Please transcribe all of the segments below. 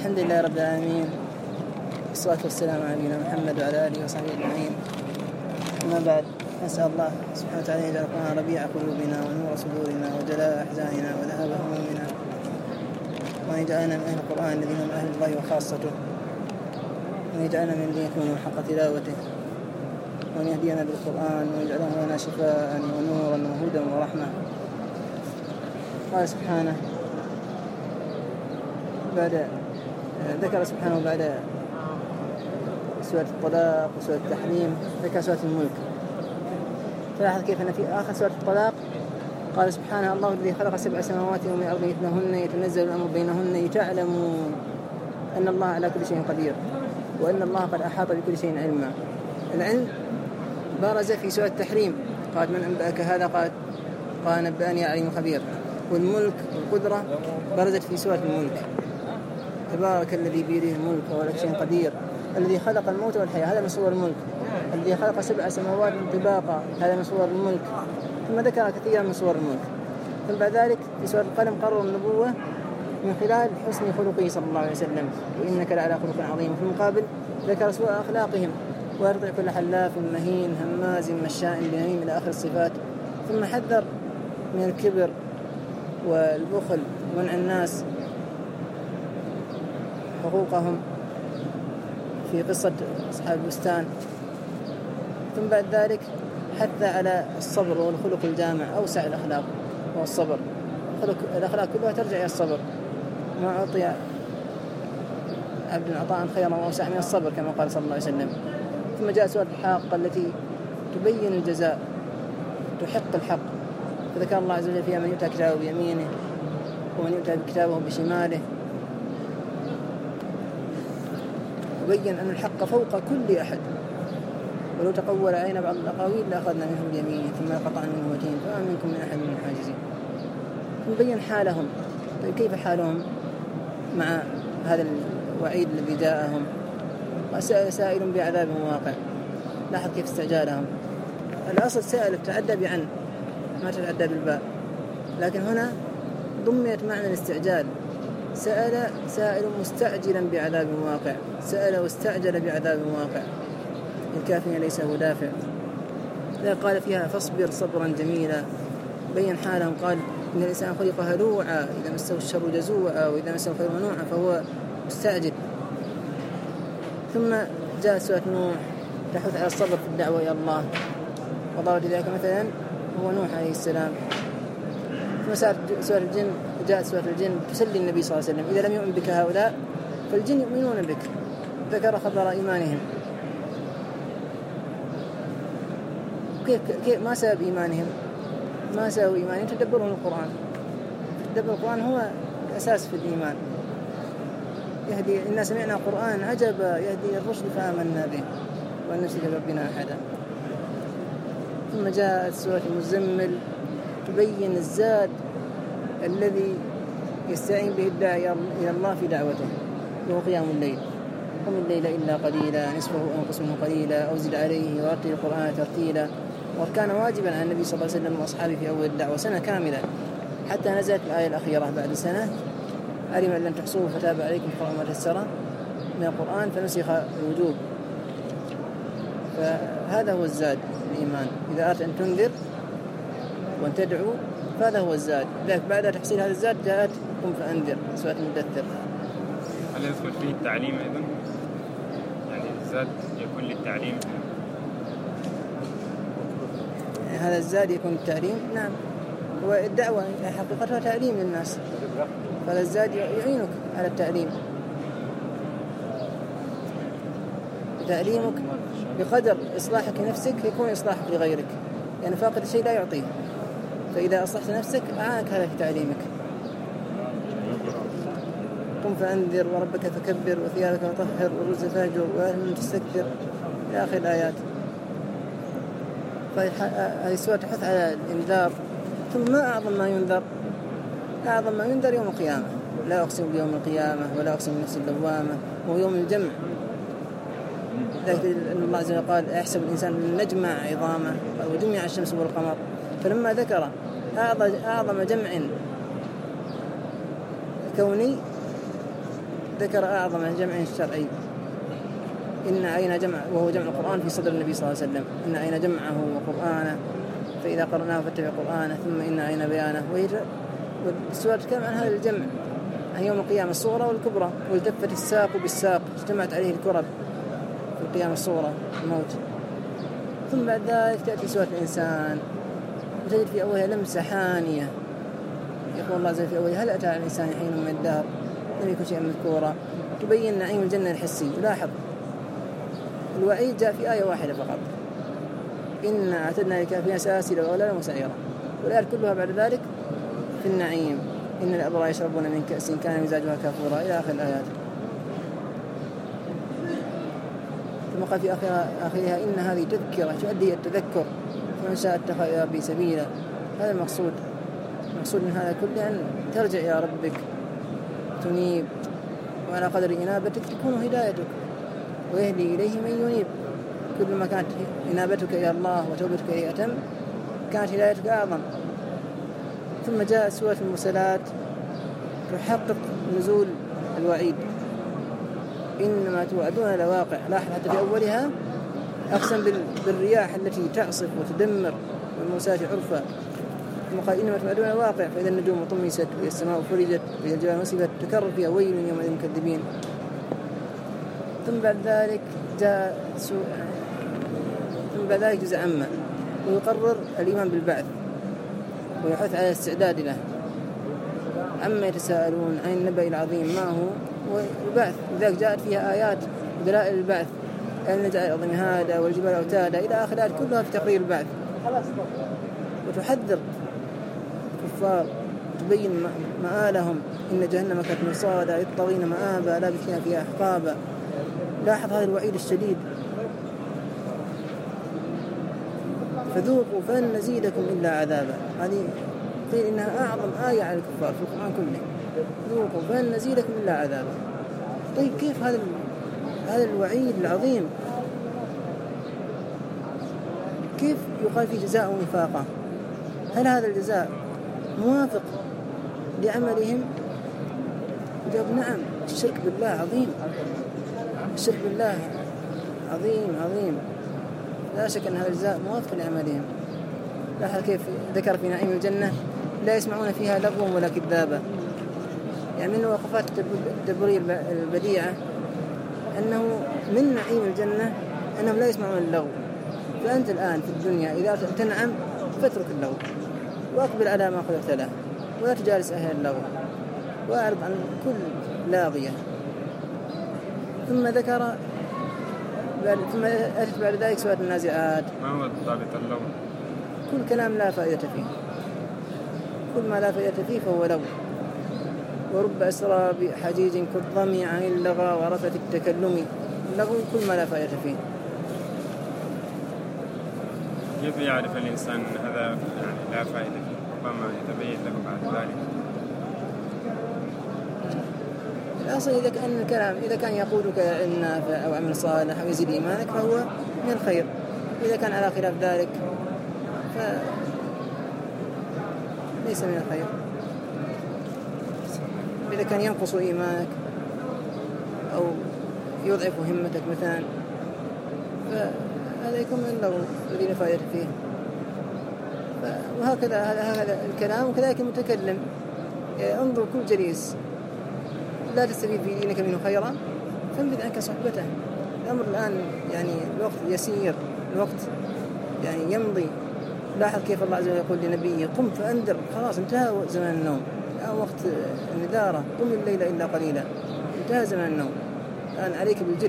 الحمد لله رب العالمين، والصلاة والسلام على نبينا محمد وعلى آله وصحبه أجمعين. أما بعد، نسأل الله سبحانه وتعالى أن يجعل القرآن ربيع قلوبنا ونور صدورنا وجلاء أحزاننا وذهاب همومنا، وأن يجعلنا من أهل القرآن الذين هم أهل الله وخاصته، وأن يجعلنا من الذين يكونون حق تلاوته، وأن يهدينا بالقرآن ويجعله لنا شفاء ونورا وهدى ورحمة. قال سبحانه ذكر سبحانه بعد سورة الطلاق وسورة التحريم ذكر سورة الملك. تلاحظ كيف أن في آخر سورة الطلاق قال سبحانه: الله الذي خلق 7 سماوات ومن الأرض مثلهن يتنزل الأمر بينهن لتعلموا أن الله على كل شيء قدير وأن الله قد أحاط بكل شيء علما. العلم برز في سورة التحريم، قال: من أنبأك هذا؟ قال نبأني عليم خبير. والملك والقدرة برزت في سورة الملك: تبارك الذي بيده الملك وهو على كل شيء قدير، الذي خلق الموت والحياة، هذا من صور الملك. الذي خلق 7 سماوات طباقا، هذا من صور الملك. ثم ذكر كثيرا من صور الملك. ثم بعد ذلك في سورة القلم قرر النبوة من خلال حسن خلقه صلى الله عليه وسلم: وإنك لعلى خلق عظيم. في المقابل ذكر سوء أخلاقهم: ويرضع كل حلاف مهين هماز مشاء بنميم إلى آخر الصفات. ثم حذر من الكبر والبخل ومنع الناس حقوقهم في قصة أصحاب البستان. ثم بعد ذلك حث على الصبر والخلق الجامع، أوسع الأخلاق وهو الصبر. الأخلاق كلها ترجع إلى الصبر. ما أعطي عبد عطاء خيرا وأوسع من الصبر كما قال صلى الله عليه وسلم. ثم جاء سورة الحاقة التي تبين الجزاء، تحق الحق، فذكر الله عز وجل فيها من يؤتى كتابه بيمينه ومن يؤتى كتابه بشماله، وبين أن الحق فوق كل أحد، ولو تقول علينا بعض الأقاويل لأخذنا منهم بيمينه ثم قطعنا منه وتين فما منكم من أحد من حاجزين. ثم بين حالهم. طيب كيف حالهم مع هذا الوعيد الذي جاءهم؟ سائل بعذاب واقع. لاحظ كيف استعجالهم. الأصل سائل تعدى بعن، ما تتعدى بالباء، لكن هنا ضمت معنى الاستعجال. سأل سائل مستعجلا بعذاب واقع، سأل واستعجل بعذاب واقع، الكافر ليس هو دافع. قال فيها: فاصبر صبرا جميلا. بين حالهم، قال: إن الإنسان خلق هلوعا إذا مسه الشر جزوعا وإذا مسه الخير منوعا، فهو مستعجل. ثم جاء سورة نوح تحث على الصبر في الدعوة إلى الله، وضرب ذلك مثلا هو نوح عليه السلام. ثم سورة الجن، جاءت سورة الجن تسلي النبي صلى الله عليه وسلم: إذا لم يؤمن بك هؤلاء فالجن يؤمنون بك. ذكر خبر إيمانهم. كيف ما سبب إيمانهم؟ ما سبب إيمانهم؟ تدبرهم القرآن. تدبر القرآن هو الأساس في الإيمان. يهدي إنا سمعنا قرآن عجبا يهدي الرشد فآمنا به وأن نشرك بربنا أحدا. ثم جاءت سورة المزمل تبين الزاد الذي يستعين به الداعي إلى الله في دعوته، وهو قيام الليل. قم الليل إلا قليلا نصفه أو انقص منه قليلا أو زد عليه ورتل القرآن ترتيلا. وكان واجبا على النبي صلى الله عليه وسلم وأصحابه في أول الدعوة سنة كاملة، حتى نزلت الآية الأخيرة بعد سنة: علم أن لن تحصوه فتاب عليكم فقرأوا ما تيسر من القرآن فنسخ الوجوب. فهذا هو الزاد الإيمان. إذا أردت أن تنذر وأن تدعو فهذا هو الزاد. لذلك بعد تحصيل هذا الزاد جاءت قم فأنذر سورة المدثر. هل يدخل فيه التعليم أيضا؟ يعني الزاد يكون للتعليم؟ هذا الزاد يكون التعليم، نعم. والدعوة حقيقتها تعليم للناس، فهذا الزاد يعينك على التعليم. تعليمك بقدر إصلاحك لنفسك يكون إصلاحك لغيرك، يعني فاقد الشيء لا يعطيه، فإذا أصلحت نفسك أعانك هذا في تعليمك. قم فأنذر وربك فكبر وثيابك فطهر والرجز فاهجر وأهل من تستكبر إلى آخر الآيات. فهذه السورة تحث على الإنذار. ثم أعظم ما ينذر، أعظم ما ينذر يوم القيامة: لا أقسم بيوم القيامة ولا أقسم بنفس اللوامة وهو يوم الجمع. لكن الله عز وجل قال: أيحسب الإنسان أن نجمع عظامه وجمع الشمس والقمر. فلما ذكر أعظم جمع كوني ذكر أعظم الجمع الشرعي، إن أين جمع، وهو جمع القرآن في صدر النبي صلى الله عليه وسلم، إن أين جمعه وقرآنه فإذا قرأناه فاتبع قرآنه، ثم إن أين بيانه. والسورة تتكلم عن هذا الجمع، عن يوم القيامة الصغرى والكبرى، والتفت الساق بالساق، اجتمعت عليه الكرب في القيامة الصغرى الموت. ثم بعد ذلك تأتي سورة الإنسان، وتجد في أولها لمسة حانية، يقول الله عز وجل في أولها: هل أتى على الإنسان حين من الدهر لم يكن شيئا مذكورا، تبين نعيم الجنة الحسي. لاحظ الوعيد جاء في آية واحدة فقط: إنا أعتدنا للكافرين سلاسل وأغلالا وسعيرا، والآيات كلها بعد ذلك في النعيم: إن الأبرار يشربون من كأس كان مزاجها كافورا، إلى آخر الآيات. ثم قال في آخرها: إن هذه تذكرة تؤدي التذكر فمن شاء اتخذ إلى ربه سبيلا. هذا المقصود من هذا كله، أن ترجع إلى ربك، تنيب، وعلى قدر إنابتك تكون هدايتك، ويهدي إليه من ينيب. كل ما كانت إنابتك إلى الله وتوبتك إليه أتم، كانت هدايتك أعظم. ثم جاء سورة المرسلات تحقق نزول الوعيد: إنما توعدون لواقع. لاحظ حتى في أولها أقسم بالرياح التي تعصف وتدمر، والمرسلات عرفا. ثم قال: إنما توعدون لواقع، فإذا النجوم طمست وإذا السماء فرجت وإذا الجبال نصفت تكرر فيها ويل يومئذ للمكذبين. ثم بعد ذلك جزء عامة، ويقرر الإيمان بالبعث ويحث على الاستعداد له. عما يتساءلون عن النبأ العظيم ما هو، والبعث، لذلك جاءت فيها آيات دلائل البعث: أن نجعل الأرض مهادا والجبال أوتادا، إلى آخر الآيات كلها في تقرير البعث. وتحذر الكفار، تبين مآلهم: إن جهنم كانت مرصادا للطاغين مآبا لابثين فيها أحقابا. لاحظ هذا الوعيد الشديد: فذوقوا فلن نزيدكم إلا عذابا. هذه قيل إنها أعظم آية على الكفار في القرآن كله: ذوقوا فلن نزيدكم إلا عذابا. طيب كيف هذا الوعيد العظيم كيف يقال فيه جزاء ونفاقا؟ هل هذا الجزاء موافق لعملهم؟ جواب: نعم. الشرك بالله عظيم، الشرك بالله عظيم، لا شك أن هذا الجزاء موافق لعملهم. لاحظ كيف ذكر في نعيم الجنة: لا يسمعون فيها لغوا ولا كذابا. يعني من وقفات التدبرية البديعة أنه من نعيم الجنة أنهم لا يسمعون اللغو. فأنت الآن في الدنيا إذا تنعم فاترك اللغو وأقبل على ما خلقت له، ولا تجالس أهل اللغو، وأعرض عن كل لاغية. ثم أتت بعد ذلك سورة النازعات. ما هو ضابط اللغو؟ كل كلام لا فائدة فيه، كل ما لا فائدة فيه فهو لغو. ورب أسرى بحجيج كالضمي عن اللغى ورفة التكلم. اللغو كل ما لا فائدة فيه. كيف يعرف الإنسان هذا يعني لا فائدة فيه؟ ربما يتبين له بعد ذلك. الأصل إذا كان يقودك إلى النافع أو عمل صالح أو يزيد إيمانك فهو من الخير. إذا كان على خلاف ذلك فليس من الخير. إذا كان ينقص إيمانك أو يضعف همتك مثلا فهذا يكون من اللغو الذي لا فائدة فيه. وهكذا هذا الكلام. وكذلك المتكلم انظر كل جليس لا تستفيد في دينك منه خيرا فانبذ عنك صحبته. الأمر الآن يعني الوقت يسير، الوقت يعني يمضي. لاحظ كيف الله عز وجل يقول لنبيه: قم فأنذر. خلاص انتهى زمان النوم، الآن وقت النذارة، قم الليل إلا قليلا، انتهى زمان النوم، الآن عليك بالجد.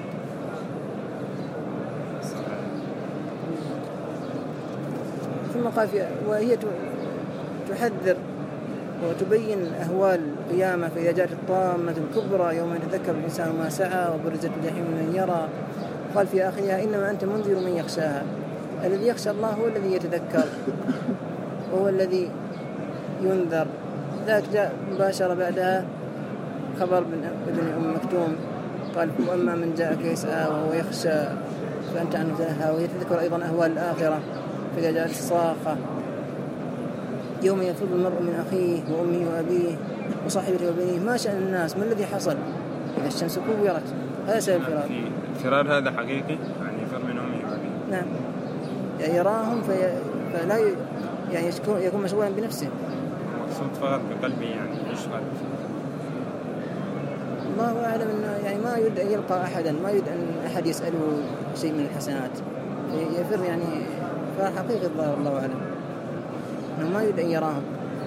ثم قال وهي تحذر وتبين أهوال القيامة: فإذا جاءت الطامة الكبرى يوم يتذكر الإنسان ما سعى وبرزت الجحيم من يرى. قال في آخرها: إنما أنت منذر من يخشاها. الذي يخشى الله هو الذي يتذكر وهو الذي ينذر. ذاك جاء مباشرة بعدها خبر ابن أم مكتوم قال: وأما من جاءك يسعى وهو يخشى فأنت عنه تلهى. وهي تذكر أيضا أهوال الآخرة: فإذا جاءت الصاخة يوم يفر المرء من أخيه وأمه وأبيه وصاحبته وبنيه. ما شأن الناس؟ ما الذي حصل؟ إذا الشمس كورت، هذا سبب الفرار. الفرار هذا حقيقي، يعني يفر من أمه وأبيه. نعم، يعني يراهم فلا يعني يكون مشغولا بنفسه. مقصود فقط بقلبه، يعني يشغل. الله أعلم أنه يعني ما يريد أن يلقى أحدا، ما يريد أن أحد يسأله شيء من الحسنات، يفر يعني فحقيقة الله أعلم أنه ما يريد أن يراهم،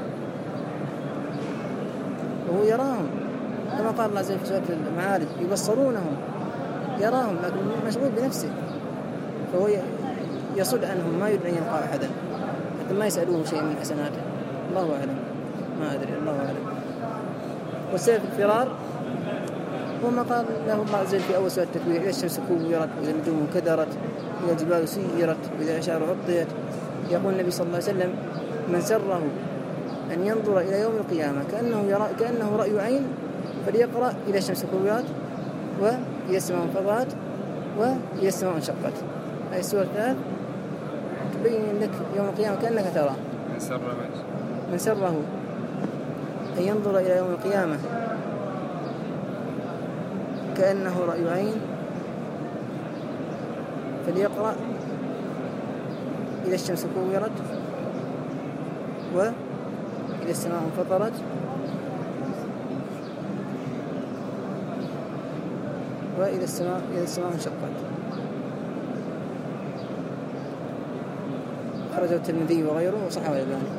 وهو يراهم كما قال الله عز وجل في سورة المعارج: يبصرونهم، يراهم لكن مشغول بنفسه، فهو يصد عنهم، ما يريد أن يلقى أحدا حتى ما يسألوه شيء من حسناته. الله أعلم، ما أدري، الله أعلم. والسبب الفرار هو ما قال له الله عز وجل في أول سورة التكوير: إذا الشمس كورت، وإذا النجوم كدرت، وإذا الجبال سيرت، وإذا العشار عطيت. يقول النبي صلى الله عليه وسلم: من سره أن ينظر إلى يوم القيامة كأنه رأي عين فليقرأ إذا الشمس كورت، وإذا السماء انفطرت، وإذا السماء انشقت. هذه السورة الثلاث تبين لك يوم القيامة كأنك تراه. من سره أن ينظر إلى يوم القيامة كأنه رأي عين فليقرأ إذا الشمس كورت، وإذا السماء انفطرت، وإذا السماء انشقت. خرجه الترمذي وغيره وصححه الألباني.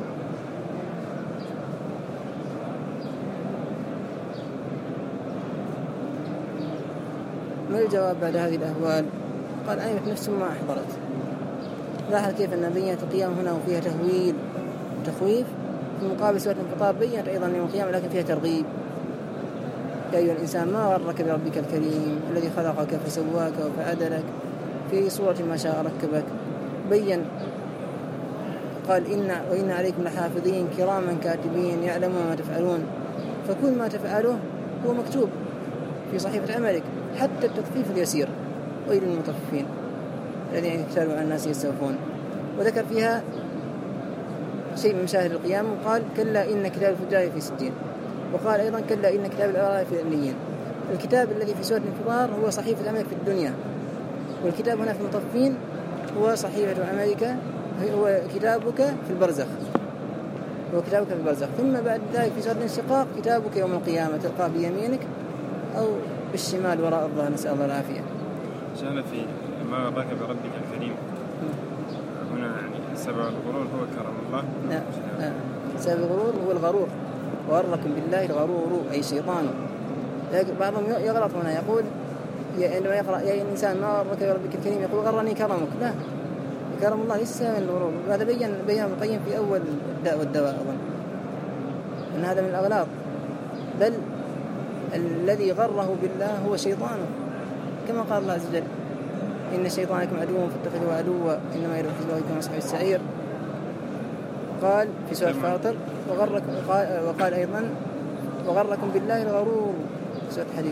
ما الجواب بعد هذه الأهوال؟ قال: أيمت نفس ما أحضرت. لاحظ كيف أن بينت القيام هنا وفيها تهويل وتخويف، في مقابل سورة الانفطار بينت أيضا يوم القيامة لكن فيها ترغيب: يا أيها الإنسان ما غرك بربك الكريم الذي خلقك فسواك وفعدلك في صورة ما شاء ركبك. بين قال: وإن عليكم لحافظين كراما كاتبين يعلمون ما تفعلون. فكل ما تفعله هو مكتوب في صحيفة عملك، حتى التطفيف اليسير. ويل للمطففين الذين يكتالون على الناس يستوفون. وذكر فيها شيء من مشاهد القيامة وقال: كلا إن كتاب الفجار في سجين. وقال أيضا: كلا إن كتاب الأبرار في عليين. الكتاب الذي في سورة الانفطار هو صحيفة عملك في الدنيا، والكتاب هنا في المطففين هو صحيفة عملك، هو كتابك في البرزخ، هو كتابك في البرزخ. ثم بعد ذلك في سورة الانشقاق: كتابك يوم القيامة تلقى بيمينك أو بالشمال وراء الظهر، نسأل الله العافية. شأن في ما غرك بربك الكريم، هنا يعني سبب الغرور هو كرم الله. لا، سبب الغرور هو الغرور، وغركم بالله الغرور أي شيطان. بعضهم يغلط هنا، يقول عندما يقرأ: يا الإنسان ما غرك بربك الكريم، يقول: غرني كرمك. لا، كرم الله ليس من الغرور. هذا بيّن القيم في أول الداء والدواء أظن أن هذا من الأغلاط، بل الذي غره بالله هو شيطانه، كما قال الله عز وجل: إن الشيطان لكم عدو فاتخذوه عدوا إنما يدعو حزبه كما أصحاب السعير. قال في سورة فاطر: وقال أيضا: وغركم بالله الغرور في سورة الحديد.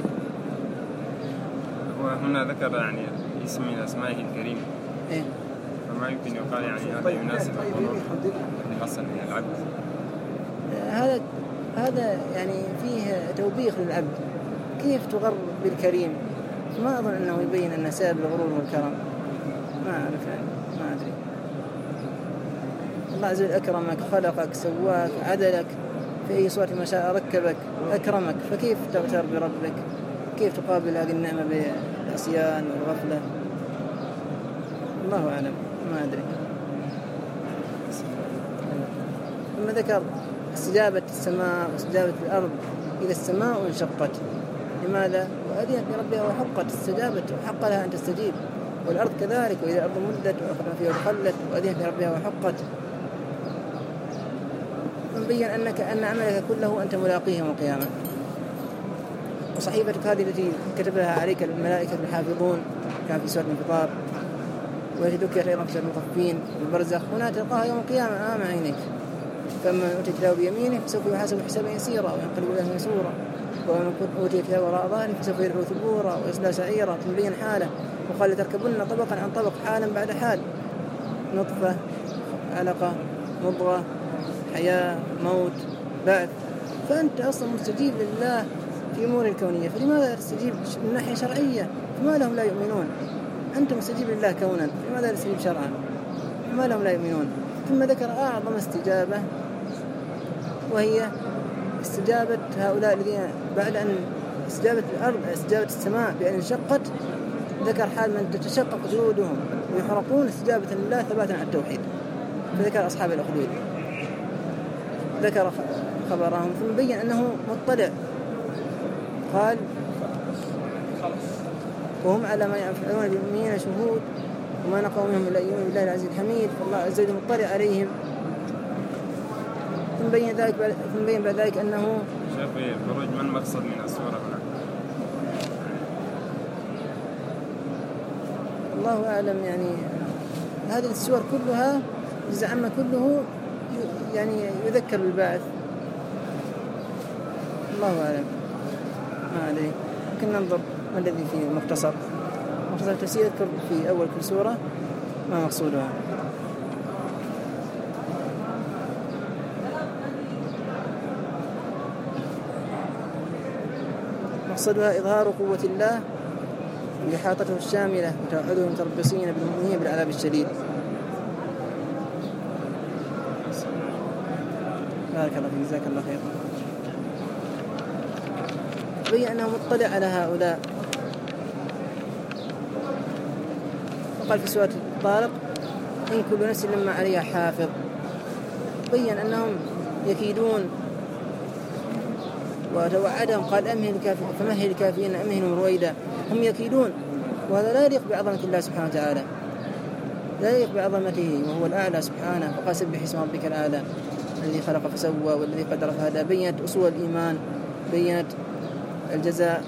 وهنا ذكر يعني اسم من أسمائه الكريم، إيه؟ فما يمكن يقال يعني هذا يناسب الغرور اللي حصل من العبد. هذا يعني فيه توبيخ للعبد، كيف تغر بالكريم؟ ما أظن أنه يبين أن سبب الغرور والكرم، ما أعرف يعني، ما أدري. الله عز وجل أكرمك، خلقك، سواك، عدلك في أي صورة ما شاء ركبك، أكرمك، فكيف تغتر بربك؟ كيف تقابل هذه النعمة بالعصيان والغفلة؟ الله أعلم، ما أدري. ثم ذكر استجابة السماء واستجابة الأرض إذا السماء انشقت. لماذا؟ وأذنت لربها وحقت، استجابت وحق لها أن تستجيب. والأرض كذلك: وإذا الأرض مدت وأخذنا فيها وخلت وأذنت لربها وحقت. مبين أن عملك كله أنت ملاقيه يوم القيامة. وصحيفتك هذه التي كتبها عليك الملائكة الحافظون كان في سورة الانفطار، والتي ذكرت أيضا في سورة المطففين والبرزخ، هنا تلقاها يوم القيامة أمام عينيك. فمن أوتي كتابه بيمينه فسوف يحاسب حسابا يسيرا وينقلب إليه مسرورا، ومن أوتي كتابه وراء ظهره فسوف يدعو ثبورا ويصلى سعيرا. تبين حاله، وقال: لتركبن طبقا عن طبق حالا بعد حال، نطفة، علقة، مضغة، حياة، موت، بعث. فأنت أصلا مستجيب لله في أمور الكونية، فلماذا تستجيب من ناحية شرعية؟ فما لهم لا يؤمنون؟ أنت مستجيب لله كونا، لماذا تستجيب شرعا؟ فما لهم لا يؤمنون؟ ثم ذكر أعظم استجابة، وهي استجابة هؤلاء الذين بعد أن استجابة الأرض، استجابة السماء بأن انشقت، ذكر حال من تتشقق جلودهم ويحرقون استجابة لله ثباتا على التوحيد. فذكر أصحاب الأخدود، ذكر خبرهم، ثم بين أنه مطلع. قال وهم على ما يفعلون بالمؤمنين شهود وما نقوا منهم إلا يؤمنون بالله العزيز الحميد، فالله عز وجل مطلع عليهم. ثم بين بعد ذلك أنه شافي خروج من مقصد من السورة هنا. الله أعلم. يعني هذه السور كلها جزء عما كله يعني يذكر بالبعث. الله أعلم، ما أدري. ممكن ننظر ما الذي فيه مختصر التفسير، يذكر في أول كل سورة ما مقصودها. مقصدها إظهار قوة الله لإحاطته الشاملة وتوعدهم متربصين بالمؤمنين بالعذاب الشديد. بارك الله فيك، جزاك الله خير. بين أنه مطلع على هؤلاء، وقال في سورة الطارق إن كل نفس لما عليها حافظ. بين أنهم يكيدون وتوعدهم، قال فمهل الكافرين أمهلهم رويدا. هم يكيدون، وهذا لا يليق بعظمة الله سبحانه وتعالى، لا يليق بعظمته وهو الأعلى سبحانه. فقال سبح اسم ربك الأعلى الذي خلق فسوى والذي قدر فهدى. بينت أصول الإيمان، بينت الجزاء،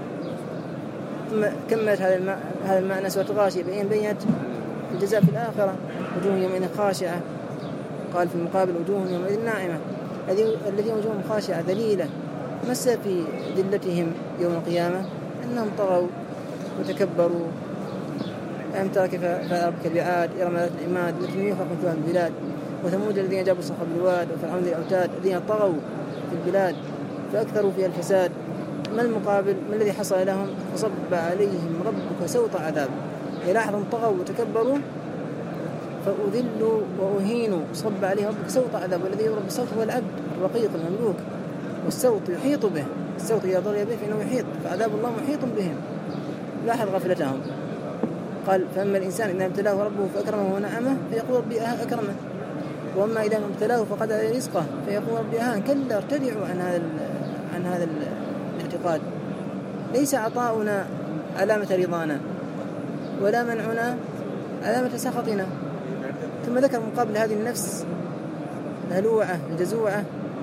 ثم كملت هذا المعنى سورة الغاشية، بينت الجزاء في الآخرة، وجوه يومئذ خاشعة. قال في المقابل وجوه يومئذ ناعمة، الذين وجوههم خاشعة ذليلة مس في ذلتهم يوم القيامة أنهم طغوا وتكبروا. ألم تر كيف فعل ربك بعاد إرم ذات العماد التي لم يخلق مثلها في البلاد وثمود الذين جابوا الصخر بالواد وفرعون ذي الأوتاد الذين طغوا في البلاد فأكثروا فيها الفساد. ما المقابل؟ ما الذي حصل لهم؟ فصب عليهم ربك سوط عذاب. يلاحظهم طغوا وتكبروا فأذلوا وأهينوا، صب عليهم ربك سوط عذاب. والذي يضرب بالصوت هو العبد الرقيق المملوك، والصوت يحيط به، الصوت إذا ضرب به فإنه يحيط، فعذاب الله محيط بهم. لاحظ غفلتهم. قال فأما الإنسان إذا ابتلاه ربه فأكرمه ونعمه فيقول ربي أكرمه، وأما إذا ابتلاه فقدر عليه رزقه فيقول ربي أهان. كلا ارتدعوا عن هذا الاعتقاد. ليس عطاؤنا علامة رضانا ولا منعنا علامة سخطنا. ثم ذكر مقابل هذه النفس الهلوعة الجزوعة،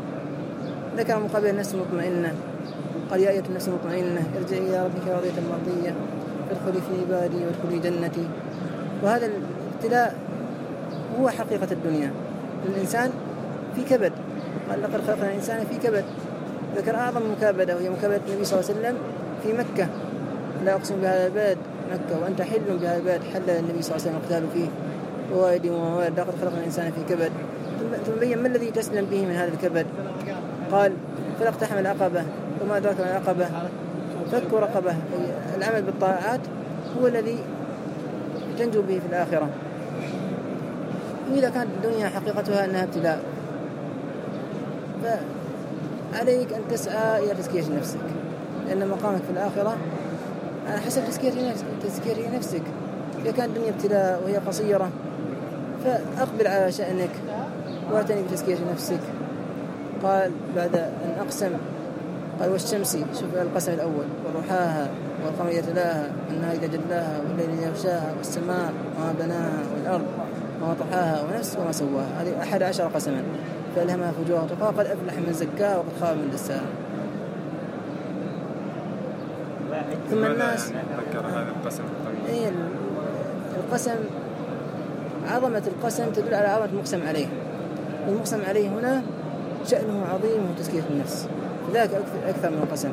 ذكر مقابل النفس المطمئنة. قال يا أيها النفس المطمئنة ارجعي إلى ربك راضية مرضية فادخلي في عبادي وادخلي جنتي. وهذا الابتلاء هو حقيقة الدنيا. الإنسان في كبد، قال لقد خلقنا الإنسان في كبد. ذكر أعظم مكابدة وهي مكابدة النبي صلى الله عليه وسلم في مكة، لا أقسم بهذا البلد مكة وأنت حل بهذا البلد، حل النبي صلى الله عليه وسلم القتال فيه ووالد ووالد. لقد خلقنا الإنسان في كبد. ثم بين ما الذي تسلم به من هذا الكبد. قال فلاقتحم العقبة وما أدراك ما العقبة فك رقبة. العمل بالطاعات هو الذي تنجو به في الآخرة. إذا كانت الدنيا حقيقتها أنها ابتلاء فعليك أن تسعى إلى تزكية نفسك، لأن مقامك في الآخرة على حسب تزكية نفسك. إذا كانت الدنيا ابتلاء وهي قصيرة فأقبل على شأنك واعتني بتزكية نفسك. قال بعد أن أقسم قال والشمس، شوف القسم الأول، وضحاها والقمر إذا تلاها والنهار إذا جلاها والليل إذا يغشاها والسماء وما بناها والأرض وما طحاها ونفس وما سواها. هذه 11 قسما فألهمها فجورها وتقواها قد أفلح من زكاها وقد خاب من دساها. ثم الناس ذكر هذا القسم الطويل. القسم، عظمة القسم تدل على عظمة المقسم عليه. المقسم عليه هنا شأنه عظيم وتزكية النفس، فذلك أكثر من القسم.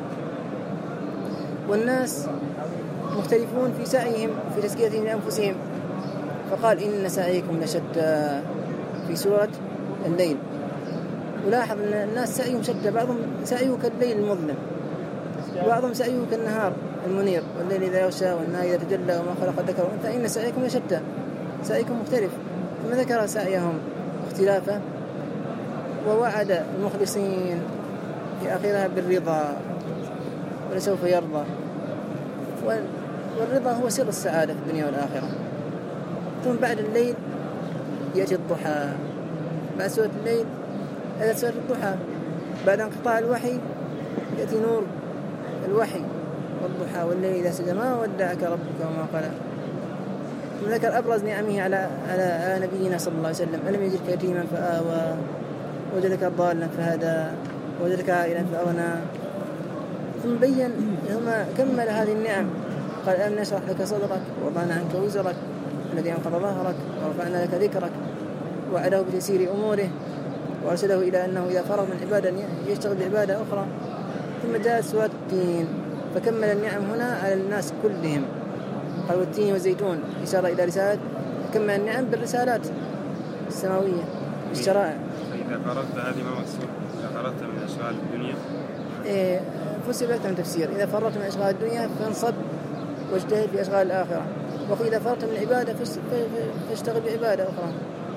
والناس مختلفون في سعيهم في تزكيتهم لأنفسهم، فقال إن سعيكم لشتى في سورة الليل. ولاحظ أن الناس سعيهم شتى، بعضهم سعيه كالليل المظلم بعضهم سعيه كالنهار المنير والليل إذا يغشى والنهار إذا تجلى وما خلق الذكر والأنثى إن سعيكم لشتى، سعيكم مختلف. ثم ذكر سعيهم اختلافه ووعد المخلصين في آخرها بالرضا ولسوف يرضى، والرضا هو سر السعادة في الدنيا والآخرة. ثم بعد الليل يأتي الضحى، بعد سورة الليل هذا سورة الضحى، بعد انقطاع الوحي يأتي نور الوحي والضحى والليل إذا سجى ما ودعك ربك وما قلى. ثم ذكر أبرز نعمه على نبينا صلى الله عليه وسلم: ألم يجدك يتيما فآوى وجدك ضالا فهدى وجدك عائلا فأغنى. ثم بين ثم كمل هذه النعم قال: ألم نشرح لك صدرك ووضعنا عنك وزرك الذي أنقض ظهرك ورفعنا لك ذكرك، وعده بتيسير أموره وأرسله إلى أنه إذا فرغ من عبادة يشتغل بعبادة أخرى. ثم جاءت سورة التين فكمل النعم هنا على الناس كلهم، قال: والتين والزيتون إشارة إلى رسالة، كمل النعم بالرسالات السماوية الشرائع. فإذا فرغت هذه ما مقصود، إذا فرغت من أشغال الدنيا فسر أكثر من تفسير: إذا فرغت من أشغال الدنيا فانصب واجتهد في أشغال الآخرة، وإذا فرغت من العبادة فاشتغل بعبادة أخرى.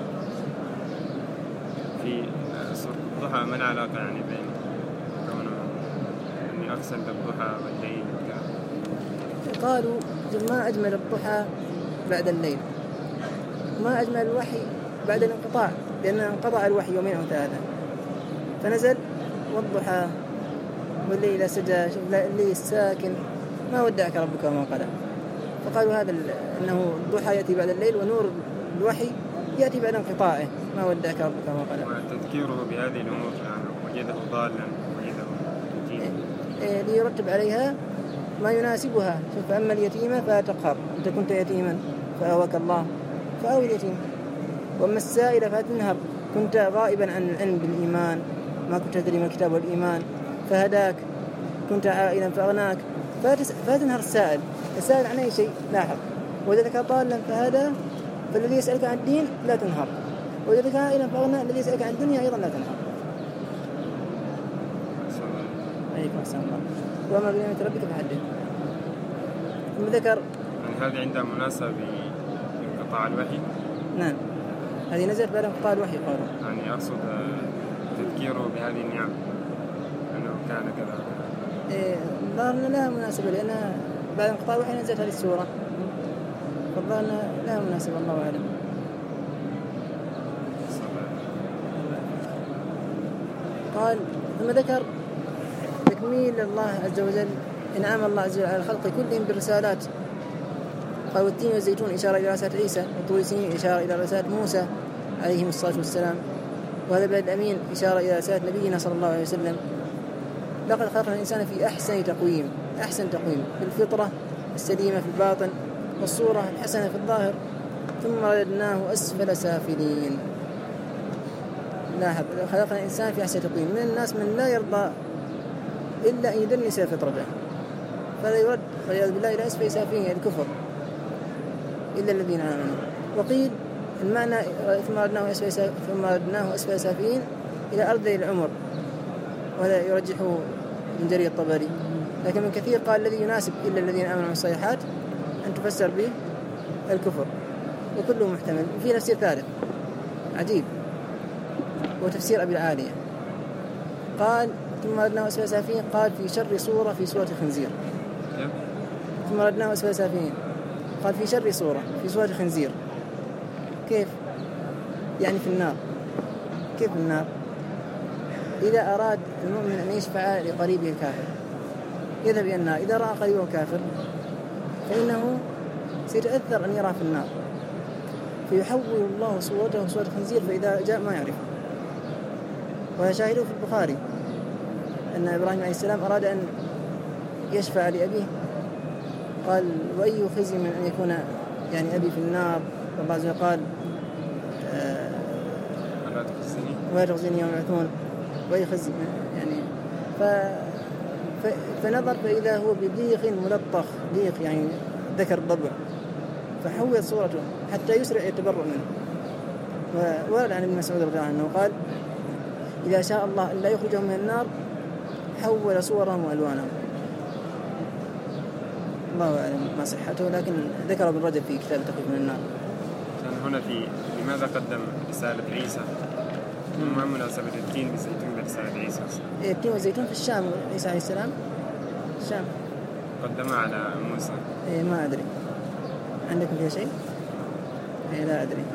في سورة الضحى ما العلاقة يعني بين كونه أني أقسم بالضحى والليل وكذا؟ قالوا ما أجمل الضحى بعد الليل، ما أجمل الوحي بعد الانقطاع، لأن انقطع الوحي يومين أو ثلاثة فنزل والضحى والليل إذا سجى، شوف الليل الساكن ما ودعك ربك وما قلى. فقالوا هذا أنه الضحى يأتي بعد الليل ونور الوحي يأتي بعد انقطاعه، ما ودعك ربك وما قلى. وتذكيره بهذه الأمور يعني وجده ضالا وجده يتيما ليرتب عليها ما يناسبها. فأما اليتيمة فلا تقهر، أنت كنت يتيما فآواك الله فآوي اليتيم. وأما السائل فلا تنهر، كنت غائبا عن العلم بالإيمان ما كنت تدري من الكتاب والإيمان فهداك، كنت عائلا فأغناك. فلا تنهر السائل عن أي شيء. لاحظ: وجدك ضالا فهدى، فالذي يسألك عن الدين لا تنهر، وجدك عائلا فأغنى، الذي يسألك عن الدنيا أيضا لا تنهر. عليكم السلام. وما بنعمة ربك فحدث. ثم ذكر يعني هذه عندها مناسبة بانقطاع الوحي. نعم، هذه نزلت بعد انقطاع الوحي. قالوا يعني أقصد تذكيره بهذه النعم أنه كان كذا. ظهرنا لها مناسبة لأن بعد انقطاع الوحي نزلت هذه السورة، فظهرنا لها مناسبة. الله أعلم. قال ثم ذكر تكميل الله عز وجل إنعام الله عز وجل على الخلق كلهم بالرسالات. قال: والتين والزيتون إشارة إلى رسالة عيسى، والطور سينين إشارة إلى رسالة موسى عليهم الصلاة والسلام، وهذا البلد الأمين إشارة إلى رسالة نبينا صلى الله عليه وسلم. لقد خلقنا الإنسان في أحسن تقويم، أحسن تقويم، بالفطرة السليمة في الباطن والصورة الحسنة في الظاهر، ثم رددناه أسفل سافلين. لاحظ: خلقنا الإنسان في أحسن تقويم. من الناس من لا يرضى إلا أن يدنس فطرته، فلا يرد والعياذ بالله إلى أسفل سافلين الكفر إلا الذين آمنوا. وقيل المعنى ثم رددناه أسفل سافلين إلى أرض العمر، وهذا يرجحه من جرير الطبري. لكن من كثير قال الذي يناسب إلا الذين آمنوا بالصالحات أن تفسر به الكفر، وكله محتمل. في تفسير ثالث عجيب وتفسير أبي العالية، قال ثم رددناه أسفل سافلين، قال في شر صورة في سورة الخنزير. ثم رددناه أسفل سافلين قال في شر صورة في سورة الخنزير. كيف يعني؟ في النار. كيف النار؟ إذا أراد المؤمن أن يشفع لقريبه الكافر يذهب إلى النار، إذا رأى قريبه كافر فإنه سيتأثر أن يرى في النار، فيحول الله صورته صورة الخنزير، فإذا جاء ما يعرف. وشاهده في البخاري أن إبراهيم عليه السلام أراد أن يشفع لأبيه، قال: وأي خزي من أن يكون يعني أبي في النار. والله عز وجل قال: ولا تخزني يوم يبعثون. وأي خزي يعني فنظر فإذا هو بضيق ملطخ، ضيق يعني ذكر الضبع، فحول صورته حتى يسرع يتبرأ منه. وورد عن ابن مسعود رضي الله عنه قال: إذا شاء الله أن لا يخرجهم من النار حول صورهم وألوانهم. الله أعلم ما صحته، لكن ذكر ابن رجب في كتاب تخفيف من النار. هنا في لماذا قدم رسالة عيسى؟ ما مناسبة التين والزيتون برسالة عيسى؟ التين والزيتون في الشام، عيسى عليه السلام الشام قدمها على موسى. ما أدري، عندكم فيها شيء؟ لا أدري.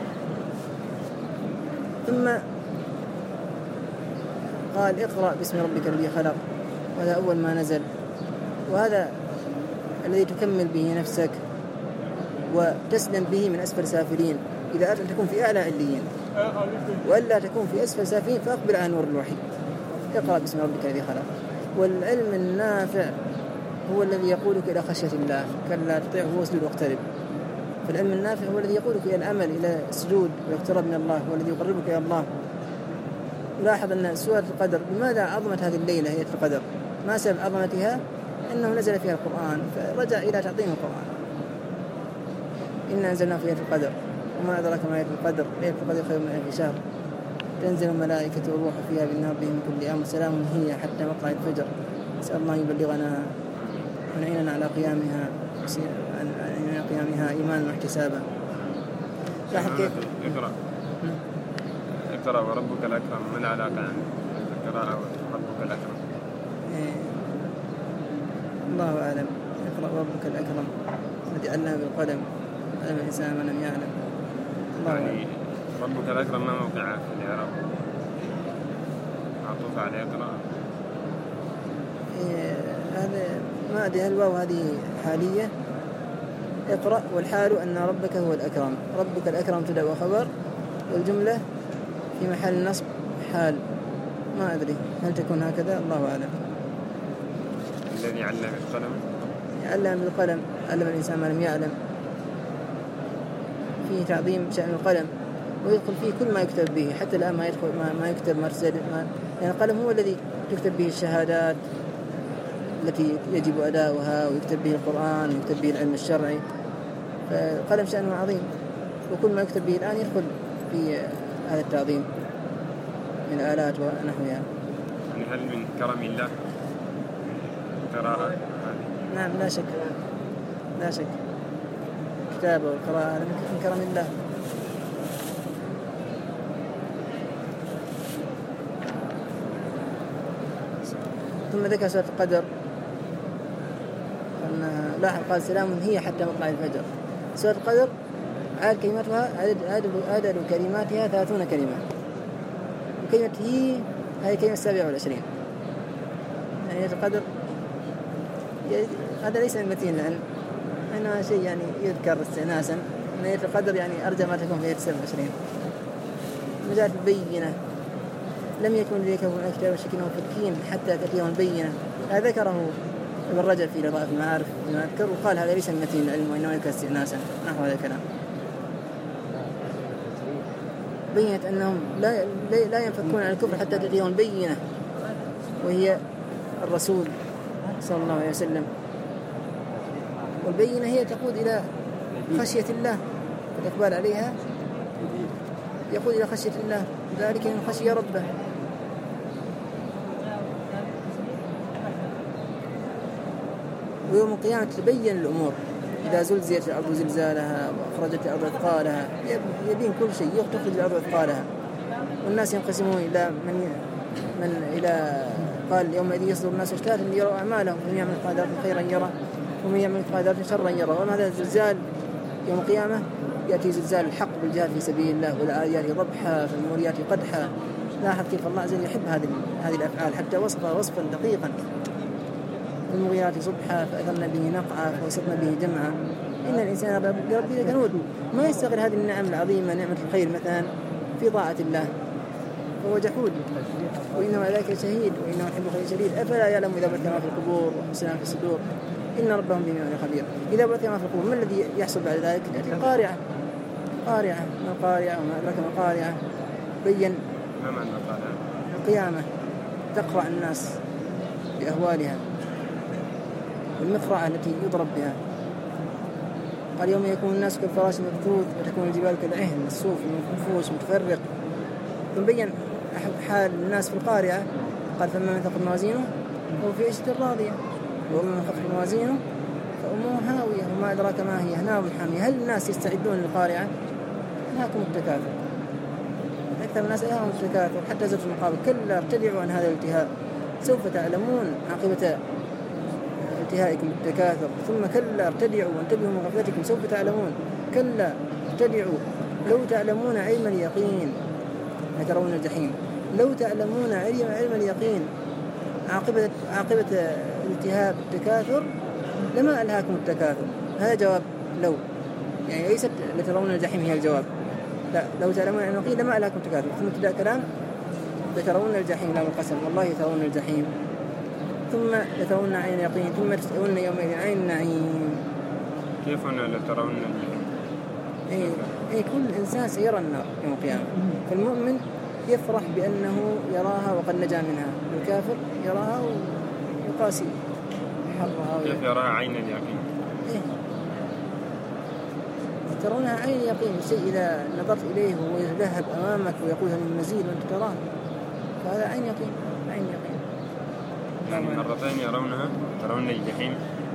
ثم قال اقرأ باسم ربك الذي خلق، وهذا أول ما نزل، وهذا الذي تكمل به نفسك وتسلم به من أسفل سافلين. إذا أردت أن تكون في أعلى عليين وإلا تكون في أسفل سافلين فأقبل على نور الوحي. اقرأ باسم ربك الذي خلق. والعلم النافع هو الذي يقودك إلى خشية الله، كلا تطيعه واسجد واقترب. فالعلم النافع هو الذي يقودك إلى العمل، إلى السجود والاقتراب من الله، هو الذي يقربك إلى الله. لاحظ أن سورة القدر لماذا عظمت هذه الليلة ليلة القدر؟ ما سبب عظمتها؟ أنه نزل فيها القرآن، فرجع إلى تعظيم القرآن. إنا أنزلنا في ليلة القدر، وما أدراك ما ليلة القدر، ليلة القدر خير من 1000 شهر، تنزل الملائكة والروح فيها بإذن ربهم من كل أمر، سلام هي حتى مطلع الفجر. نسأل الله أن يبلغنا ونعيننا على قيامها إيمانا واحتسابا. لاحظ كيف اقرأ وربك الأكرم. ما العلاقة عن القراءة وربك الأكرم؟ الله أعلم. اقرأ وربك الأكرم الذي علم بالقلم، علم الإنسان ما لم يعلم. يعني ربك الأكرم ما موقعه في الإعراب؟ معطوف على اقرأ. هذا ما أدري هل الواو هذه حالية. اقرأ والحال أن ربك هو الأكرم. ربك الأكرم تدعى وخبر، والجملة في محل نصب حال. ما أدري هل تكون هكذا، الله أعلم. الذي علم بالقلم، علم بالقلم، علم الإنسان ما لم يعلم. فيه تعظيم شأن القلم، ويدخل فيه كل ما يكتب به. حتى الآن ما يدخل ما يكتب مرسل، يعني القلم هو الذي تكتب به الشهادات التي يجب أداؤها، ويكتب به القرآن، ويكتب به العلم الشرعي. فالقلم شأنه عظيم، وكل ما يكتب به الآن يدخل في هذا التعظيم من الآلات ونحوها. يعني هل من كرم الله قراءة؟ نعم لا شك، لا شك. الكتابة والقراءة هذا من كرم الله. ثم ذكر سورة القدر أن لاحظ قال سلام هي حتى مطلع الفجر. سورة القدر عدد كلماتها عدد كلماتها 30 كلمة، وكلمة هي كلمة 27. يعني القدر هذا ليس المتين، لأن إنما شيء يعني يذكر استئناسا. ليلة القدر يعني أرجى ما تكون في ليلة 27. مجال البينة لم يكن لديك من الكتاب والشكل وفكين حتى تأتيهم البينة. هذا ذكره ابن رجب في لطائف المعارف بما أذكر، وقال هذا ليس المتين العلم وإنما يذكر استئناسا نحو هذا الكلام. بينت أنهم لا ينفكون عن الكفر حتى تأتيهم البينة، وهي الرسول صلى الله عليه وسلم. والبينة هي تقود إلى خشية الله، والإقبال عليها يقود إلى خشية الله، ذلك من خشية ربه. ويوم القيامة تبين الأمور، إذا زلزلت الأرض زلزالها وأخرجت الأرض أثقالها، يبين كل شيء، تخرج الأرض أثقالها. والناس ينقسمون إلى من إلى قال يومئذ يصدر الناس اشتاتا ليروا أعمالهم، فمن يعمل مثقال ذرة خيرا يره ومن يعمل مثقال ذرة شرا يره. وما هذا الزلزال يوم القيامة؟ يأتي زلزال الحق بالجهاد في سبيل الله، والعاديات ضبحا فالموريات قدحا. لاحظ كيف الله عز وجل يحب هذه الأفعال، حتى وصفا دقيقا. المغيرات صبحا فأثرن به نقعا فوسطن به جمعا. إن الإنسان لربه لكنود. ما يستغل هذه النعم العظيمة، نعمة الخير مثلا في طاعة الله، فهو جحود. وإنما ذاك شهيد وإنه يحب الخير شديد. أفلا يعلم إذا بث ما في القبور وحسنا في الصدور إن ربهم بما خبير. إذا بث ما في القبور ما الذي يحصل بعد ذلك؟ تأتي القارعة. قارعة ما القارعة وما أدراك ما القارعة. بين ما معنى القارعة؟ القيامة تقرع الناس بأهوالها، والمقرعة التي يضرب بها. قال يوم يكون الناس كالفراش المبثوث وتكون الجبال كالعهن الصوف المنفوش متفرق. ثم بين حال الناس في القارعة. قال فمن ثقل موازينه فهو في عيشة راضية، ومن خفت موازينه فأمه هاوية وما أدراك ما هي، نار حامية. هل الناس يستعدون للقارعة؟ ألهاكم التكاثر. أكثر الناس ألهاهم التكاثر حتى زرتم المقابر. كلا ارتدعوا عن هذا الالتهاب سوف تعلمون عاقبة التهائكم بالتكاثر. ثم كلا ارتدعوا وانتبهوا من غفلتكم سوف تعلمون. كلا ارتدعوا لو تعلمون علم اليقين لترون الجحيم. لو تعلمون علم اليقين عاقبة التهاب التكاثر لما ألهاكم التكاثر. هذا جواب لو، يعني ليست لترون الجحيم هي الجواب، لا، لو تعلمون علم اليقين لما ألهاكم التكاثر. ثم ابتدأ كلام لترون الجحيم، لام القسم والله ترون الجحيم ثم لترون عين اليقين ثم تسألون يومئذ عين النعيم. كيف لترون الجحيم؟ أي كل إنسان سيرى النار يوم القيامة. فالمؤمن يفرح بأنه يراها وقد نجا منها، والكافر يراها ويقاسي حرها. كيف يراها عين اليقين؟ ترونها عين اليقين، شيء إذا نظرت إليه ويذهب أمامك ويقول من مزيد وأنت تراه، فهذا عين يقين. عين يقين يعني مرتين يرونها، ترون الجحيم.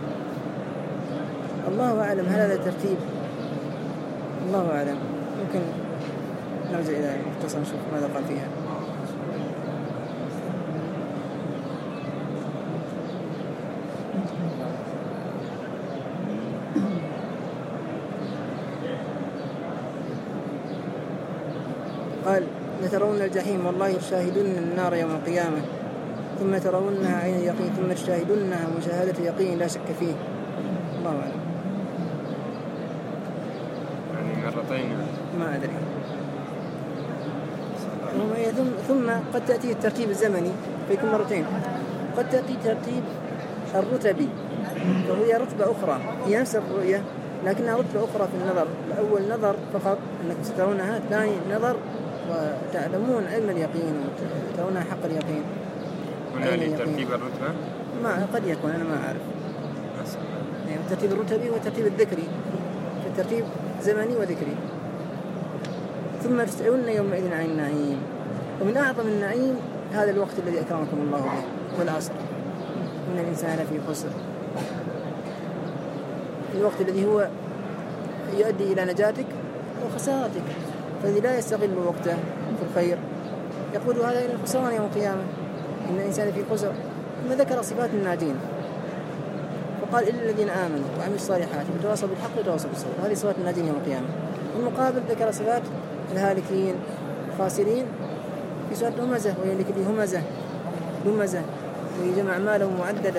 الله أعلم هل هذا ترتيب، الله أعلم. ممكن نرجع إلى المختصر نشوف ماذا قال فيها. قال لترون الجحيم والله تشاهدون النار يوم القيامة ثم ترونها عين اليقين ثم تشاهدونها مشاهدة يقين لا شك فيه. الله أعلم. يعني مرتين ما أدري. ثم قد تأتي الترتيب الزمني فيكون مرتين. قد تأتي ترتيب الرتبي وهي رتبة أخرى، هي نفس الرؤية لكنها رتبة أخرى في النظر. الأول نظر فقط أنك سترونها، ثاني نظر وتعلمون علم اليقين وترونها حق اليقين. هنا لترتيب الرتبة؟ ما قد يكون، أنا ما أعرف. يعني الترتيب الرتبي والترتيب الذكري، الترتيب زمني وذكري. ثم تسألون يومئذ عن النعيم. ومن أعظم النعيم هذا الوقت الذي أكرمكم الله به، والعصر إن الإنسان في خسر. الوقت الذي هو يؤدي إلى نجاتك وخسارتك، فالذي لا يستغل وقته في الخير يقول هذا إلى الخسران يوم القيامة، إن الإنسان في خسر. ثم ذكر صفات الناجين وقال إلا الذين آمنوا وعملوا الصالحات وتواصوا بالحق وتواصوا بالصبر. هذه صفات الناجين يوم القيامة. المقابل ذكر صفات الهالكين الخاسرين في سورة همزة، ويلك لي همزة ويجمع ماله معددة.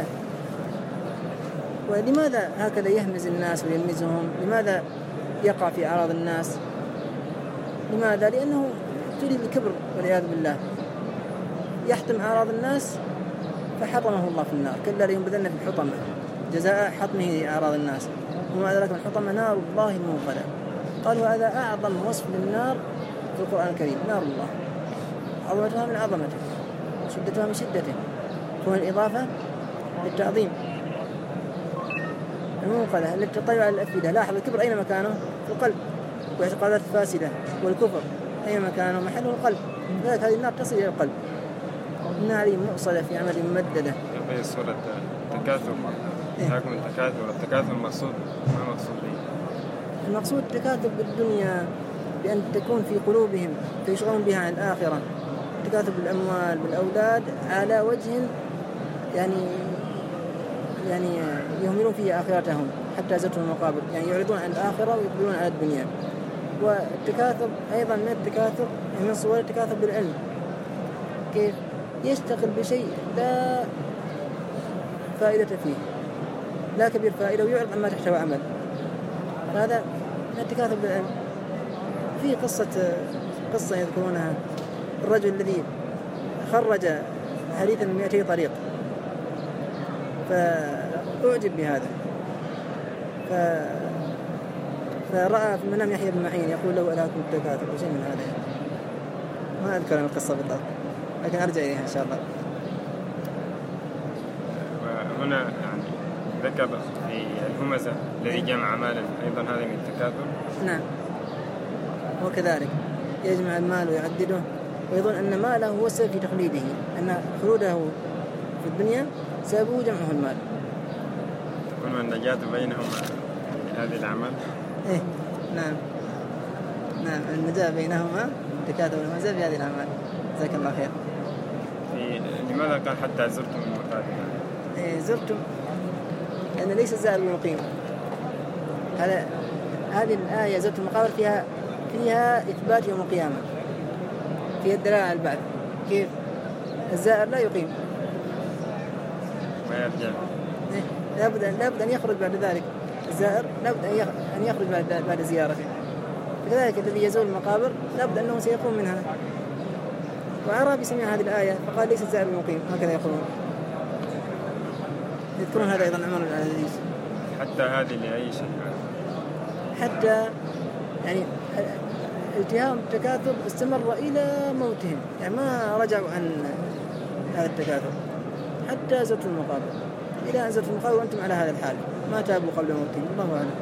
ولماذا هكذا يهمز الناس ويلمزهم؟ لماذا يقع في أعراض الناس؟ لماذا؟ لأنه تريد الكبر والعياذ بالله، يحطم أعراض الناس فحطمه الله في النار. كلا لينبذن في الحطمة جزاء حطمه أعراض الناس. وما أدراك ما الحطمة؟ نار الله الموقدة. قالوا هذا أعظم وصف للنار في القرآن الكريم، نار الله، عظمتها من عظمته وشدتها من شدته. فهو الإضافة للتعظيم. الموقدة التي تطلع على الأفئدة. لاحظ الكبر أين مكانه؟ في القلب، واعتقادات فاسدة. والكفر أين مكانه؟ محله القلب. لذلك هذه النار تصل إلى القلب. النار مؤصلة في عمل ممددة. في سورة التكاثر حكم التكاثر المقصود ما مقصود به؟ المقصود التكاثر بالدنيا بأن تكون في قلوبهم فيشغلون بها عن الآخرة. التكاثر بالأموال بالأولاد على وجه يعني يهملون فيه آخرتهم حتى زرتهم المقابر، يعني يعرضون عن الآخرة ويقبلون على الدنيا. والتكاثر أيضا من التكاثر من صور التكاثر بالعلم. كيف؟ يشتغل بشيء لا فائدة فيه، لا كبير فائدة، ويعرض عما تحتوى عمل. هذا من التكاثر بالعلم. في قصة يذكرونها، الرجل الذي خرج حديثا من 200 طريق فأعجب بهذا، فرأى في المنام يحيى بن معين يقول له ألاكم التكاثر وشيء من هذا. ما أذكر القصة بالضبط لكن أرجع إليها إن شاء الله. وهنا يعني ذكر في الهمزة الذي جمع مالا أيضا هذا من التكاثر. نعم، وكذلك يجمع المال ويعدده ويظن أن ماله هو السبب في تخليده، أن خلوده في الدنيا سببه جمعه المال. يكون النجاة بينهما هذه الأعمال. إيه نعم النجاة بينهما التكاثر والمزاج في هذه الأعمال. جزاك الله خير. لماذا قال حتى زرتم المقابر؟ إيه زرتم لأن ليس الزائر المقيم. هذه الآية زرتم المقابر فيها إثبات يوم القيامة، فيها الدلالة على البعث. كيف الزائر لا يقيم ما يرجع. لابد أن يخرج بعد ذلك. الزائر لابد أن يخرج بعد زيارته. كذلك الذي يزور المقابر لابد أنه سيقوم منها. وعرب يسمع هذه الآية فقال ليس الزائر المقيم، هكذا يقولون. يذكرون هذا أيضا عمر العزيز. حتى هذه لأي شيء؟ حتى يعني التهام التكاثر استمر إلى موتهم، يعني ما رجعوا عن هذا التكاثر حتى زرتوا المقابر. إلى أن زرتوا المقابر وأنتم على هذا الحال ما تابوا قبل موتهم. الله أعلم.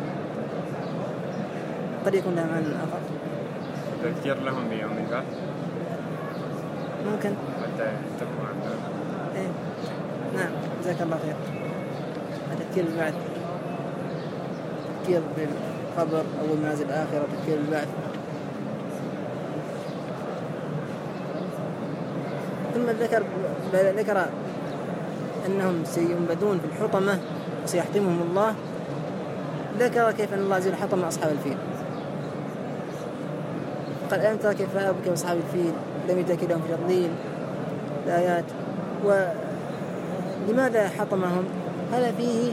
قد يكون لهم عن آخر تذكير لهم بيوم البعث ممكن حتى يتقوا عن ذلك. إيه نعم جزاك الله خير. تذكير البعث، تذكير بالقبر أو المنازل الآخرة، تذكير البعث. ثم ذكر أنهم سينبذون في الحطمة وسيحطمهم الله. ذكر كيف أن الله عز وجل حطم أصحاب الفيل. قال ألم ترى كيف فعل ربك بأصحاب الفيل لم يترك لهم في تضليل الآيات. ولماذا حطمهم؟ هذا فيه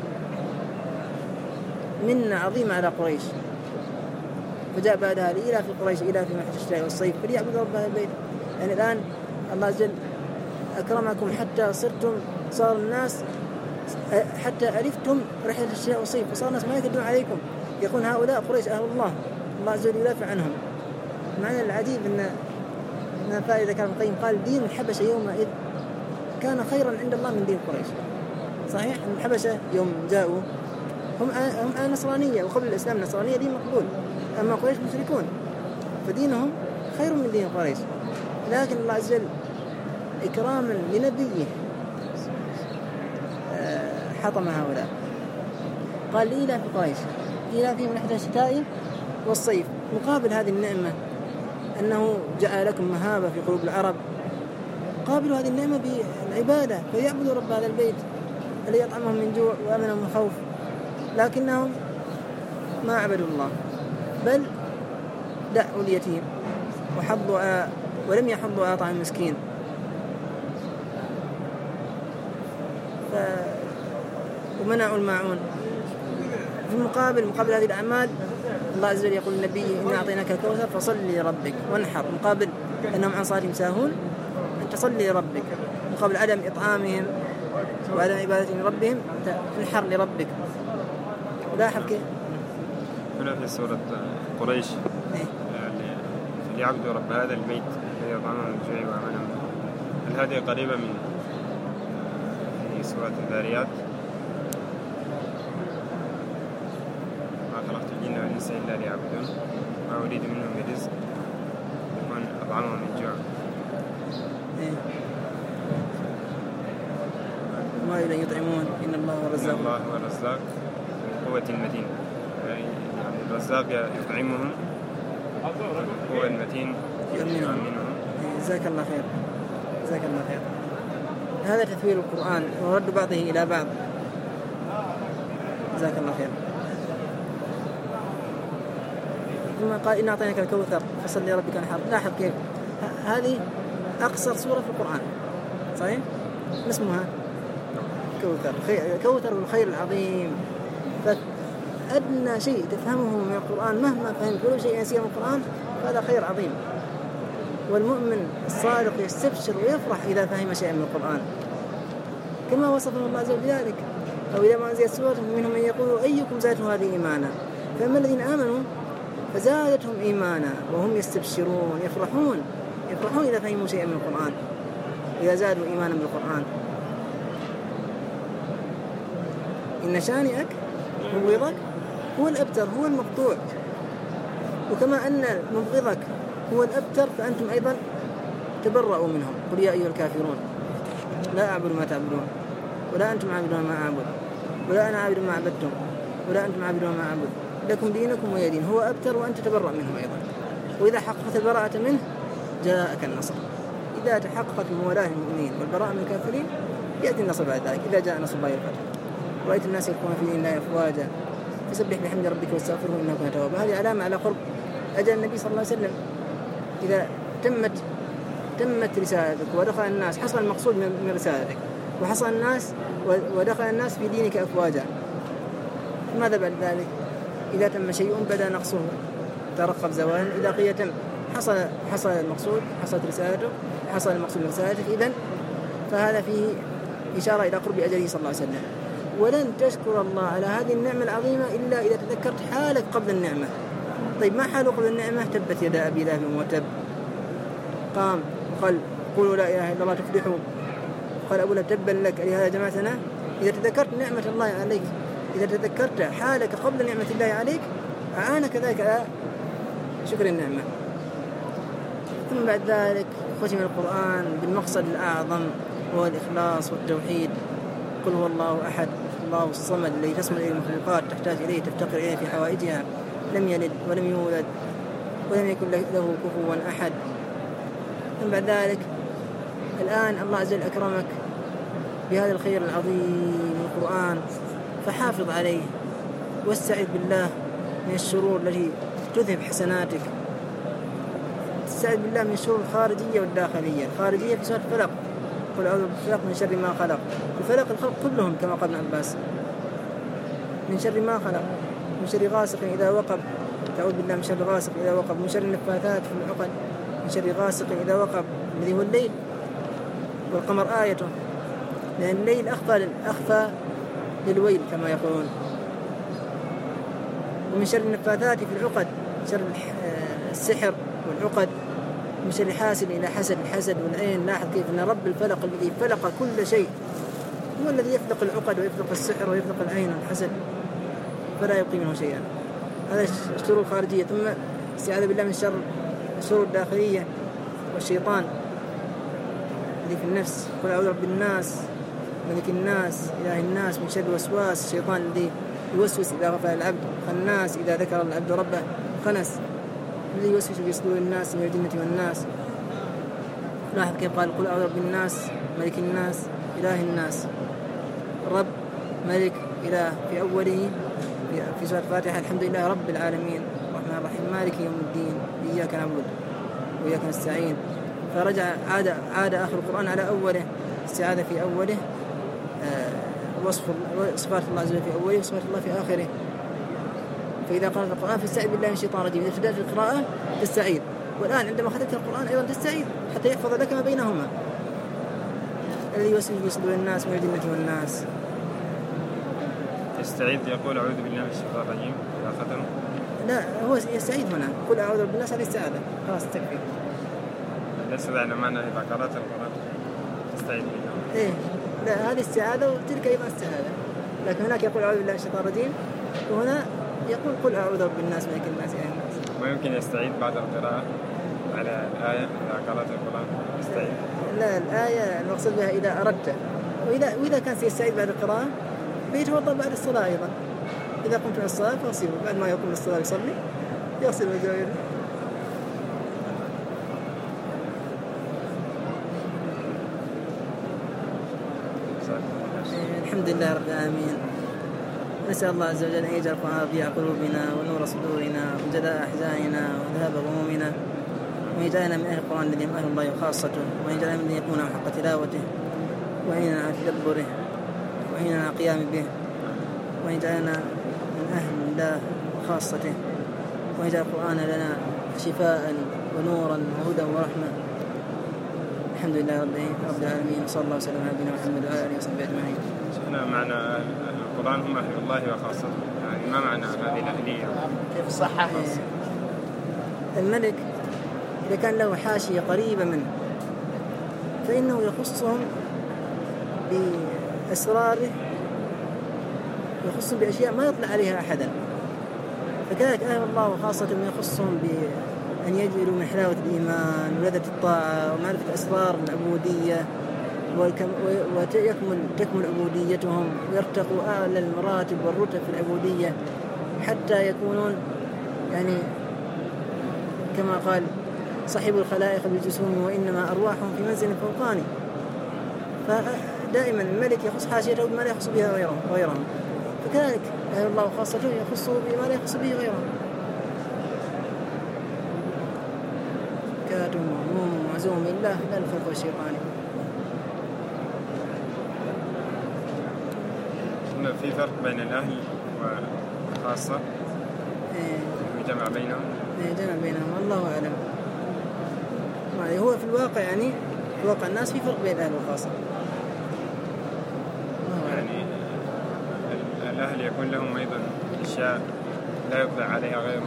منة عظيمة على قريش. فجاء بعد هذه إلى في قريش إلى في محج الشتاء والصيف فليعبدوا رب هذا البيت. يعني الآن الله عز وجل أكرمكم حتى صار الناس حتى عرفتم رحلة الشتاء والصيف، وصار الناس ما يكذبون عليكم، يقول هؤلاء قريش أهل الله عز وجل يدافع عنهم. معنى العجيب أن فائدة كان القيم قال دين الحبشة يومئذ كان خيرا عند الله من دين قريش. صحيح أن الحبشة يوم جاءوا هم نصرانية، وقبل الإسلام النصرانية دين مقبول، أما قريش مشركون، فدينهم خير من دين قريش. لكن الله عز وجل إكراما لنبيه حطم هؤلاء. قال إلى في قريش إلى في رحلة الشتاء والصيف. مقابل هذه النعمة أنه جعل لكم مهابة في قلوب العرب، قابلوا هذه النعمة بالعبادة فيعبدوا رب هذا البيت الذي يطعمهم من جوع وأمنهم من خوف. لكنهم ما عبدوا الله، بل دعوا اليتيم ولم يحضوا على طعام المسكين. ومنعوا الماعون. في مقابل هذه الأعمال الله عز وجل يقول للنبي إنا أعطيناك الكوثر فصل لربك وانحر. مقابل أنهم عن صلاتهم ساهون أن تصلي لربك، مقابل عدم إطعامهم وعدم عبادتهم لربهم انحر لربك. لاحظ كيف هنا في سورة قريش ليعبدوا رب هذا البيت الذي يطعمهم من جوع وآمنهم. هل هذه قريبة من في سورة الذاريات؟ ما خلقت الجن والإنس إلا ليعبدون ما أريد منهم من رزق يكون أطعمهم من جوع. ما يريد يطعمون إن الله هو الرزاق. الله هو الرزاق من قوة المتين. يعني الرزاق يطعمهم هو المتين يؤمنهم. جزاك الله خير. جزاك الله خير. هذا تثوير القرآن ورد بعضه إلى بعض. جزاك الله خير. ثم قال إن أعطيناك الكوثر فصل لربك وانحر. لاحظ كيف هذه أقصر سورة في القرآن. صحيح؟ ما اسمها؟ كوثر الخير العظيم. فأدنى شيء تفهمه من القرآن مهما فهمت كل شيء ينسيه من القرآن فهذا خير عظيم. والمؤمن الصادق يستبشر ويفرح إذا فهم شيئا من القرآن كما وصفه الله عز وجل بذلك. أو إذا ما أنزلت سورة منهم من يقول أيكم زادته هذه إيمانا، فأما الذين آمنوا فزادتهم إيمانا وهم يستبشرون يفرحون إذا فهموا شيئا من القرآن، إذا زادوا إيمانا بالقرآن. إن شانئك مبغضك هو الأبتر هو المقطوع. وكما أن مبغضك هو الأبتر فأنتم أيضا تبرؤوا منهم. قل يا أيها الكافرون لا أعبد ما تعبدون ولا أنتم عابدون ما أعبد ولا أنا عابد ما عبدتم ولا أنتم عابدون ما أعبد لكم دينكم ولي دين. هو أبتر وأنت تبرأ منه أيضا. وإذا حققت البراءة منه جاءك النصر. إذا تحققت موالاة المؤمنين والبراءة من الكافرين يأتي النصر بعد ذلك. إذا جاء نصر الله والفتح رأيت الناس يدخلون في دين الله أفواجا فسبح بحمد ربك واستغفره إنه كان توابا. هذه علامة على قرب أجل النبي صلى الله عليه وسلم. إذا تمت رسالتك ودخل الناس حصل المقصود من رسالتك وحصل الناس ودخل الناس في دينك أفواجا. ماذا بعد ذلك؟ إذا تم شيء بدأ نقصه ترقب زوالا. إذا قيل تم حصل المقصود حصلت رسالته حصل المقصود من رسالتك إذن فهذا فيه إشارة إلى قرب أجله صلى الله عليه وسلم. ولن تشكر الله على هذه النعمة العظيمة إلا إذا تذكرت حالك قبل النعمة. طيب ما حاله قبل النعمة؟ تبت يدا أبي لهب وتب. قام وقال قولوا لا إله إلا الله تفلحوا. قال أبو لهب تبا لك لهذا جماعتنا. إذا تذكرت نعمة الله عليك إذا تذكرت حالك قبل نعمة الله عليك أعانك ذلك على شكر النعمة. ثم بعد ذلك ختم القرآن بالمقصد الأعظم هو الإخلاص والتوحيد. قل هو الله أحد الله الصمد الذي تصمد إليه المخلوقات تحتاج إليه تفتقر إليه في حوائجها لم يلد ولم يولد ولم يكن له كفوا أحد. ثم بعد ذلك الآن الله عز وجل أكرمك بهذا الخير العظيم القرآن فحافظ عليه واستعذ بالله من الشرور التي تذهب حسناتك. تستعذ بالله من الشرور الخارجية والداخلية. الخارجية في سورة الفلق قل أعوذ بالفلق من شر ما خلق. الفلق الخلق كلهم كما قال ابن عباس من شر ما خلق من شر غاسق إذا وقب تعوذ بالله من شر غاسق إذا وقب من شر النفاثات في العقد من شر غاسق إذا وقب الذي هو الليل والقمر آيته لأن الليل أخفى للويل كما يقولون. ومن شر النفاثات في العقد شر السحر والعقد من شر حاسد إلى حسد الحسد والعين. لاحظ كيف أن رب الفلق الذي فلق كل شيء هو الذي يفلق العقد ويفلق السحر ويفلق العين والحسد فلا يبقي منه شيئا. هذا الشرور الخارجية. ثم استعاذ بالله من شر الشرور الداخلية والشيطان الذي في النفس قل أعوذ برب الناس ملك الناس إله الناس من شر وسواس الشيطان الذي يوسوس إذا غفل العبد خناس إذا ذكر العبد ربه خنس الذي يوسوس في صدور الناس من الجنة والناس. لاحظ كيف قال قل أعوذ برب الناس ملك الناس إله الناس. رب ملك إله في أوله في سورة الفاتحة الحمد لله رب العالمين الرحمن الرحيم مالك يوم الدين إياك نعبد وإياك نستعين. فرجع عاد آخر القرآن على أوله استعاذة في أوله وصف صفات الله عز وجل في أوله وصفات الله في آخره. فإذا قرأت القرآن فاستعذ بالله من الشيطان الرجيم. إذا ابتدأت القراءة تستعيذ والآن عندما ختمت القرآن أيضا تستعيذ حتى يحفظ لك ما بينهما الذي يوسوس في صدور الناس من الجنة والناس. يستعيذ يقول أعوذ بالله من الشيطان الرجيم إذا ختم. لا هو يستعيذ هنا قل أعوذ برب الناس هذه استعاذة خلاص تكفي. ليس على معنى إذا قرأت القرآن تستعيذ بالله. إيه لا هذه استعاذة وتلك أيضا استعاذة. لكن هناك يقول أعوذ بالله من الشيطان الرجيم وهنا يقول قل أعوذ برب الناس ملك الناس إله الناس. ويمكن يستعيذ بعد القراءة على الآية إذا قرأت القرآن يستعيذ. لا الآية المقصود بها إذا أردت وإذا كان سيستعيذ بعد القراءة بيتوضأ بعد الصلاة أيضا. إذا قمت من الصلاة فاغسله بعد ما يقوم الصلاة يصلي يغسل وجهه. الحمد لله رب العالمين. نسأل الله عز وجل أن يجعل القرآن ربيع قلوبنا ونور صدورنا وجلاء أحزاننا وذهاب غمومنا وأن يجعلنا من أهل القرآن الذين أهل الله وخاصته وأن يجعلنا من يكون حق تلاوته وأن على تدبره وأن على قيام به وأن يجعلنا من أهل الله وخاصته وأن يجعل القرآن لنا شفاء ونورا وهدى ورحمة. الحمد لله رب العالمين وصلى الله وسلم على نبينا محمد وعلى آله وصحبه أجمعين. شفنا معنى القرآن هم أهل الله وخاصته يعني ما معنى هذه الأهلية؟ كيف صحح؟ الملك إذا كان له حاشية قريبة منه فإنه يخصهم بأسراره يخصهم بأشياء ما يطلع عليها أحدا. فكذلك أهل الله وخاصة يخصهم بأن يجعلوا من حلاوة الإيمان ولذة الطاعة ومعرفة أسرار العبودية وتكمل عبوديتهم ويرتقوا أعلى المراتب والرتب في العبودية حتى يكونون يعني كما قال صاحب الخلائق بالجسوم وإنما أرواحهم في منزل فوقاني. فدائما الملك يخص حاشيته بما لا يخص بها غيرهم، فكذلك الله خاصته يخصه بما لا يخص به غيرهم. كاتم وموم وعزوم الله لا الفرق والشيطان. في فرق بين الأهل والخاصة جمع بينهم. جمع بينهم والله أعلم. هو في الواقع يعني في واقع الناس في فرق بين الأهل والخاصة. يعني الأهل يكون لهم أيضا أشياء لا يطلع عليها غيرهم،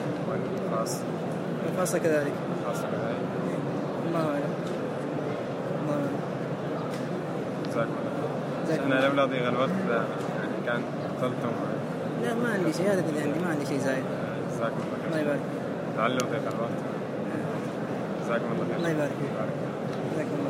والخاصة كذلك. الله أعلم. جزاكم الله. أنا لولا ضيق الوقت كان طلتم. لا ما عندي شيء، هذا اللي عندي، ما عندي شيء زايد. جزاكم الله. الله يبارك. تعلم ضيق الوقت. جزاكم الله خير. الله يبارك. جزاكم الله.